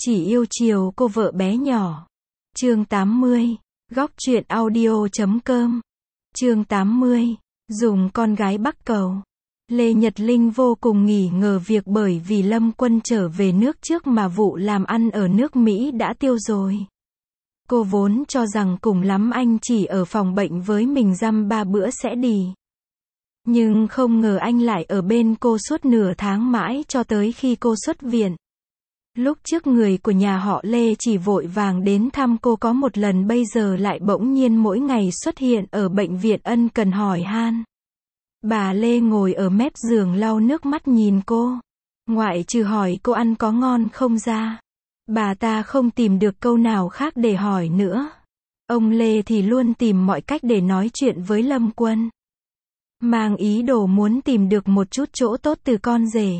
Chỉ yêu chiều cô vợ bé nhỏ. Chương 80. Góc truyện audio.com. Chương 80. Dùng con gái bắc cầu. Lê Nhật Linh vô cùng nghi ngờ việc bởi vì Lâm Quân trở về nước trước mà vụ làm ăn ở nước Mỹ đã tiêu rồi. Cô vốn cho rằng cùng lắm anh chỉ ở phòng bệnh với mình dăm 3 bữa sẽ đi. Nhưng không ngờ anh lại ở bên cô suốt nửa tháng mãi cho tới khi cô xuất viện. Lúc trước người của nhà họ Lê chỉ vội vàng đến thăm cô có một lần, bây giờ lại bỗng nhiên mỗi ngày xuất hiện ở bệnh viện ân cần hỏi han. Bà Lê ngồi ở mép giường lau nước mắt nhìn cô. Ngoại trừ hỏi cô ăn có ngon không ra, bà ta không tìm được câu nào khác để hỏi nữa. Ông Lê thì luôn tìm mọi cách để nói chuyện với Lâm Quân, mang ý đồ muốn tìm được một chút chỗ tốt từ con rể.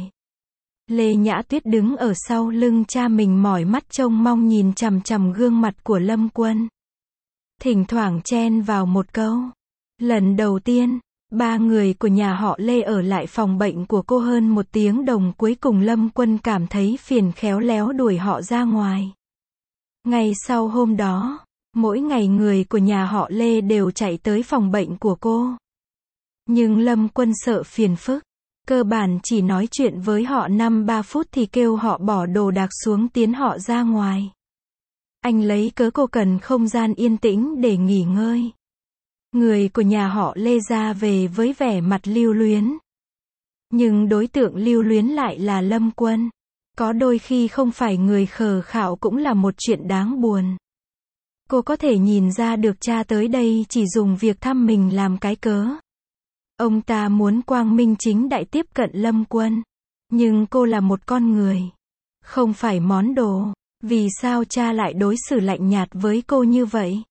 Lê Nhã Tuyết đứng ở sau lưng cha mình mỏi mắt trông mong nhìn chằm chằm gương mặt của Lâm Quân. Thỉnh thoảng chen vào một câu. Lần đầu tiên, ba người của nhà họ Lê ở lại phòng bệnh của cô hơn 1 tiếng đồng, cuối cùng Lâm Quân cảm thấy phiền khéo léo đuổi họ ra ngoài. Ngày sau hôm đó, mỗi ngày người của nhà họ Lê đều chạy tới phòng bệnh của cô. Nhưng Lâm Quân sợ phiền phức, cơ bản chỉ nói chuyện với họ 5-3 phút thì kêu họ bỏ đồ đạc xuống tiến họ ra ngoài. Anh lấy cớ cô cần không gian yên tĩnh để nghỉ ngơi. Người của nhà họ Lê ra về với vẻ mặt lưu luyến. Nhưng đối tượng lưu luyến lại là Lâm Quân. Có đôi khi không phải người khờ khạo cũng là một chuyện đáng buồn. Cô có thể nhìn ra được cha tới đây chỉ dùng việc thăm mình làm cái cớ. Ông ta muốn quang minh chính đại tiếp cận Lâm Quân. Nhưng cô là một con người, không phải món đồ. Vì sao cha lại đối xử lạnh nhạt với cô như vậy?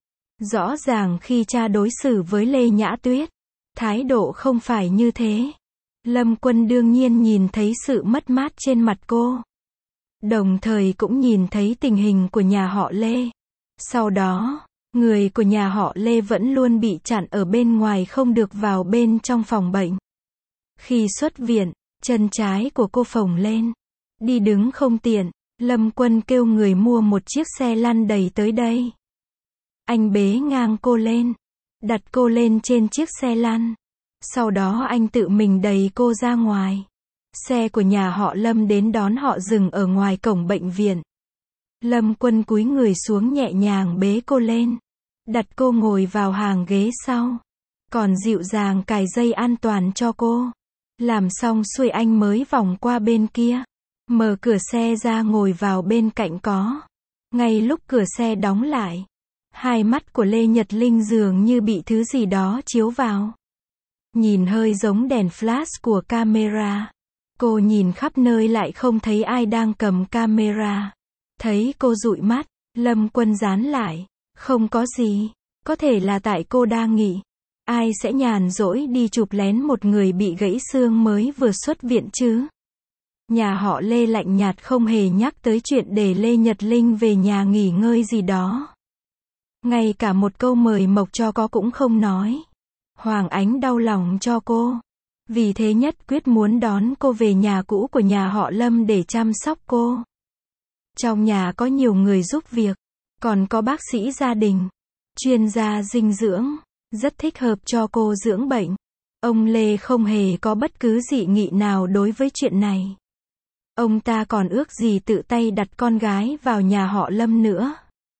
Rõ ràng khi cha đối xử với Lê Nhã Tuyết, thái độ không phải như thế. Lâm Quân đương nhiên nhìn thấy sự mất mát trên mặt cô. Đồng thời cũng nhìn thấy tình hình của nhà họ Lê. Sau đó, người của nhà họ Lê vẫn luôn bị chặn ở bên ngoài không được vào bên trong phòng bệnh. Khi xuất viện, chân trái của cô phồng lên, đi đứng không tiện. Lâm Quân kêu người mua một chiếc xe lăn đẩy tới đây. Anh bế ngang cô lên, đặt cô lên trên chiếc xe lăn. Sau đó anh tự mình đẩy cô ra ngoài. Xe của nhà họ Lâm đến đón họ dừng ở ngoài cổng bệnh viện. Lâm Quân cúi người xuống nhẹ nhàng bế cô lên, đặt cô ngồi vào hàng ghế sau, còn dịu dàng cài dây an toàn cho cô. Làm xong xuôi anh mới vòng qua bên kia, mở cửa xe ra ngồi vào bên cạnh có. Ngay lúc cửa xe đóng lại, hai mắt của Lê Nhật Linh dường như bị thứ gì đó chiếu vào. Nhìn hơi giống đèn flash của camera. Cô nhìn khắp nơi lại không thấy ai đang cầm camera. Thấy cô dụi mắt, Lâm Quân dán lại. Không có gì, có thể là tại cô đang nghỉ. Ai sẽ nhàn rỗi đi chụp lén một người bị gãy xương mới vừa xuất viện chứ? Nhà họ Lê lạnh nhạt không hề nhắc tới chuyện để Lê Nhật Linh về nhà nghỉ ngơi gì đó. Ngay cả một câu mời mộc cho có cũng không nói. Hoàng Ánh đau lòng cho cô. Vì thế nhất quyết muốn đón cô về nhà cũ của nhà họ Lâm để chăm sóc cô. Trong nhà có nhiều người giúp việc, còn có bác sĩ gia đình, chuyên gia dinh dưỡng, rất thích hợp cho cô dưỡng bệnh. Ông Lê không hề có bất cứ dị nghị nào đối với chuyện này. Ông ta còn ước gì tự tay đặt con gái vào nhà họ Lâm nữa.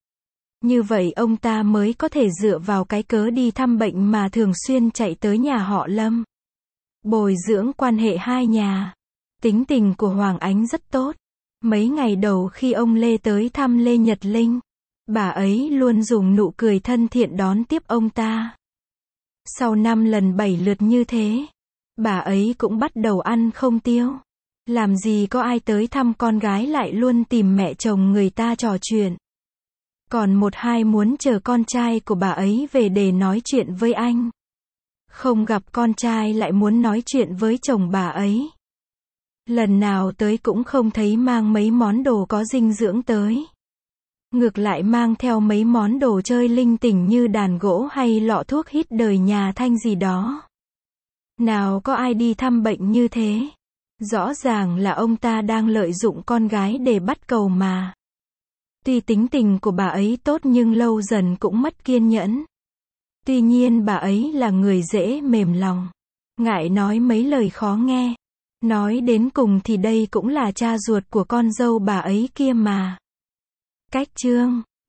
Như vậy ông ta mới có thể dựa vào cái cớ đi thăm bệnh mà thường xuyên chạy tới nhà họ Lâm. Bồi dưỡng quan hệ hai nhà. Tính tình của Hoàng Ánh rất tốt. Mấy ngày đầu khi ông Lê tới thăm Lê Nhật Linh, bà ấy luôn dùng nụ cười thân thiện đón tiếp ông ta. Sau 5 lần 7 lượt như thế, bà ấy cũng bắt đầu ăn không tiêu. Làm gì có ai tới thăm con gái lại luôn tìm mẹ chồng người ta trò chuyện. Còn 1-2 muốn chờ con trai của bà ấy về để nói chuyện với anh. Không gặp con trai lại muốn nói chuyện với chồng bà ấy. Lần nào tới cũng không thấy mang mấy món đồ có dinh dưỡng tới. Ngược lại mang theo mấy món đồ chơi linh tinh như đàn gỗ hay lọ thuốc hít đời nhà Thanh gì đó. Nào có ai đi thăm bệnh như thế. Rõ ràng là ông ta đang lợi dụng con gái để bắt cầu mà. Tuy tính tình của bà ấy tốt nhưng lâu dần cũng mất kiên nhẫn. Tuy nhiên bà ấy là người dễ mềm lòng, ngại nói mấy lời khó nghe. Nói đến cùng thì đây cũng là cha ruột của con dâu bà ấy kia mà. Cách chương